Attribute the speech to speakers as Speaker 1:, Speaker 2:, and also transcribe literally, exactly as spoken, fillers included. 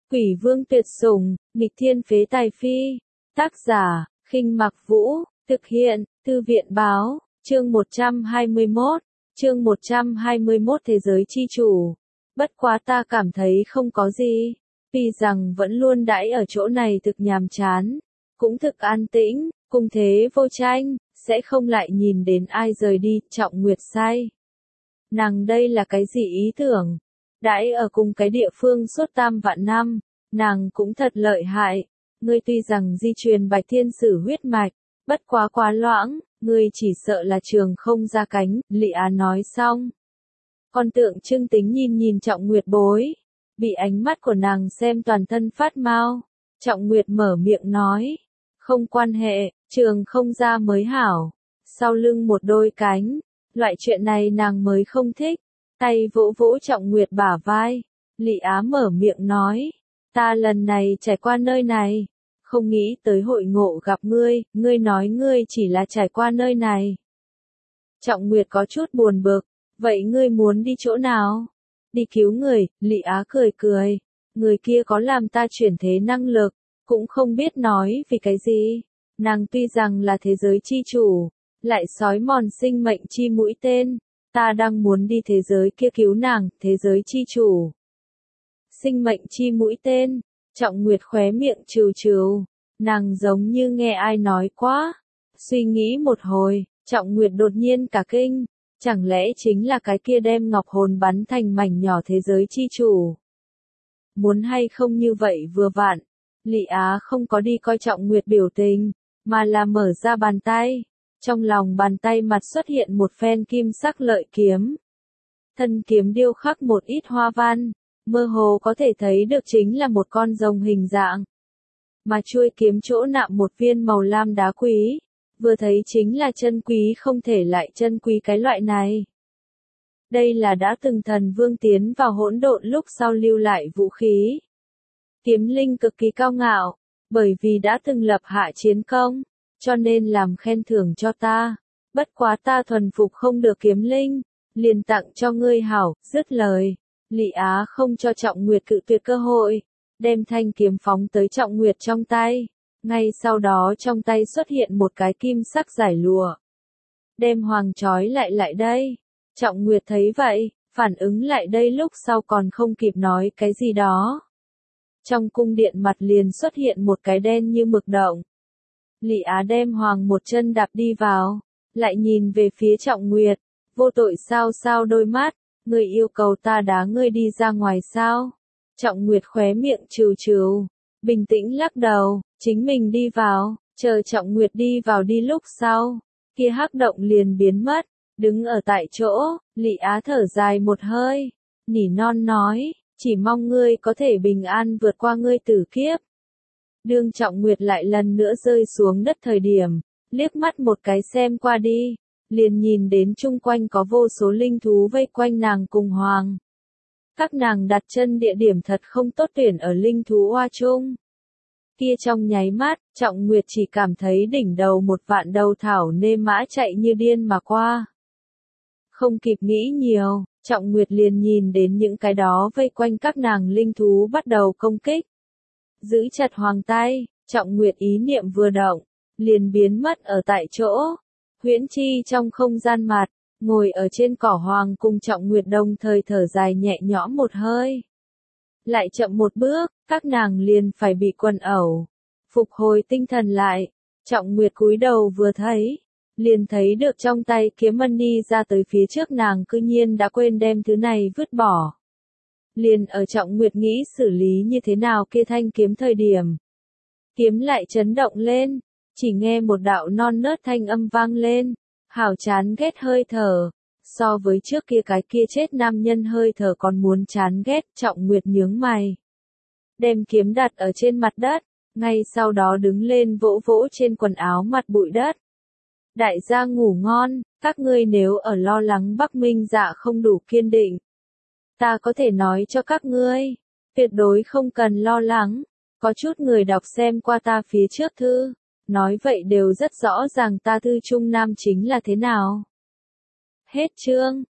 Speaker 1: Quỷ vương tuyệt sủng, nghịch thiên phế tài phi. Tác giả, Khinh Mặc Vũ, thực hiện, Thư viện Báo, chương một trăm hai mươi mốt, chương một trăm hai mươi mốt Thế giới chi chủ. Bất quá ta cảm thấy không có gì, vì rằng vẫn luôn đãi ở chỗ này thực nhàm chán, cũng thực an tĩnh, cùng thế vô tranh, sẽ không lại nhìn đến ai rời đi, Trọng Nguyệt say. Nàng đây là cái gì ý tưởng? Đãi ở cùng cái địa phương suốt tam vạn năm, nàng cũng thật lợi hại. Ngươi tuy rằng di truyền Bạch Thiên Sử huyết mạch, bất quá quá loãng, ngươi chỉ sợ là trường không ra cánh, Lị Á nói xong. Con tượng trưng tính nhìn nhìn Trọng Nguyệt bối, bị ánh mắt của nàng xem toàn thân phát mau. Trọng Nguyệt mở miệng nói, không quan hệ, trường không ra mới hảo, sau lưng một đôi cánh, loại chuyện này nàng mới không thích. Tay vỗ vỗ Trọng Nguyệt bả vai, Lị Á mở miệng nói, ta lần này trải qua nơi này, không nghĩ tới hội ngộ gặp ngươi, ngươi nói ngươi chỉ là trải qua nơi này. Trọng Nguyệt có chút buồn bực, vậy ngươi muốn đi chỗ nào? Đi cứu người, Lị Á cười cười, người kia có làm ta chuyển thế năng lực, cũng không biết nói vì cái gì, nàng tuy rằng là thế giới chi chủ, lại sói mòn sinh mệnh chi mũi tên. Ta đang muốn đi thế giới kia cứu nàng, thế giới chi chủ. Sinh mệnh chi mũi tên, Trọng Nguyệt khóe miệng trừ trừ, nàng giống như nghe ai nói quá. Suy nghĩ một hồi, Trọng Nguyệt đột nhiên cả kinh, chẳng lẽ chính là cái kia đem ngọc hồn bắn thành mảnh nhỏ thế giới chi chủ. Muốn hay không như vậy vừa vặn, Lị Á không có đi coi Trọng Nguyệt biểu tình, mà là mở ra bàn tay. Trong lòng bàn tay mặt xuất hiện một phen kim sắc lợi kiếm. Thân kiếm điêu khắc một ít hoa văn, mơ hồ có thể thấy được chính là một con rồng hình dạng. Mà chuôi kiếm chỗ nạm một viên màu lam đá quý, vừa thấy chính là chân quý không thể lại chân quý cái loại này. Đây là đã từng thần vương tiến vào hỗn độn lúc sau lưu lại vũ khí. Kiếm linh cực kỳ cao ngạo, bởi vì đã từng lập hạ chiến công, cho nên làm khen thưởng cho ta. Bất quá ta thuần phục không được kiếm linh, liền tặng cho ngươi hảo, dứt lời. Lị Á không cho Trọng Nguyệt cự tuyệt cơ hội, đem thanh kiếm phóng tới Trọng Nguyệt trong tay. Ngay sau đó trong tay xuất hiện một cái kim sắc giải lụa. Đem hoàng trói lại lại đây. Trọng Nguyệt thấy vậy, phản ứng lại đây lúc sau còn không kịp nói cái gì đó. Trong cung điện mặt liền xuất hiện một cái đen như mực động. Lị Á đem hoàng một chân đạp đi vào, lại nhìn về phía Trọng Nguyệt, vô tội sao sao đôi mắt, ngươi yêu cầu ta đá ngươi đi ra ngoài sao? Trọng Nguyệt khóe miệng trừ trừ, bình tĩnh lắc đầu, chính mình đi vào, chờ Trọng Nguyệt đi vào đi lúc sau, kia hắc động liền biến mất, đứng ở tại chỗ, Lị Á thở dài một hơi, nỉ non nói, chỉ mong ngươi có thể bình an vượt qua ngươi tử kiếp. Đương Trọng Nguyệt lại lần nữa rơi xuống đất thời điểm, liếc mắt một cái xem qua đi, liền nhìn đến chung quanh có vô số linh thú vây quanh nàng cùng hoàng. Các nàng đặt chân địa điểm thật không tốt tuyển ở linh thú hoa chung. Kia trong nháy mắt, Trọng Nguyệt chỉ cảm thấy đỉnh đầu một vạn đầu thảo nê mã chạy như điên mà qua. Không kịp nghĩ nhiều, Trọng Nguyệt liền nhìn đến những cái đó vây quanh các nàng linh thú bắt đầu công kích. Giữ chặt hoàng tay, Trọng Nguyệt ý niệm vừa động, liền biến mất ở tại chỗ. Huyễn Chi trong không gian mặt, ngồi ở trên cỏ hoàng cùng Trọng Nguyệt đồng thời thở dài nhẹ nhõm một hơi. Lại chậm một bước, các nàng liền phải bị quần ẩu. Phục hồi tinh thần lại, Trọng Nguyệt cúi đầu vừa thấy, liền thấy được trong tay kiếm mân đi ra tới phía trước nàng cư nhiên đã quên đem thứ này vứt bỏ. Liền ở Trọng Nguyệt nghĩ xử lý như thế nào kia thanh kiếm thời điểm. Kiếm lại chấn động lên, chỉ nghe một đạo non nớt thanh âm vang lên, hảo chán ghét hơi thở, so với trước kia cái kia chết nam nhân hơi thở còn muốn chán ghét. Trọng Nguyệt nhướng mày, đem kiếm đặt ở trên mặt đất, ngay sau đó đứng lên vỗ vỗ trên quần áo mặt bụi đất. Đại gia ngủ ngon, các ngươi nếu ở lo lắng Bắc Minh Dạ không đủ kiên định, ta có thể nói cho các ngươi, tuyệt đối không cần lo lắng, có chút người đọc xem qua ta phía trước thư, nói vậy đều rất rõ ràng ta thư trung nam chính là thế nào. Hết chương.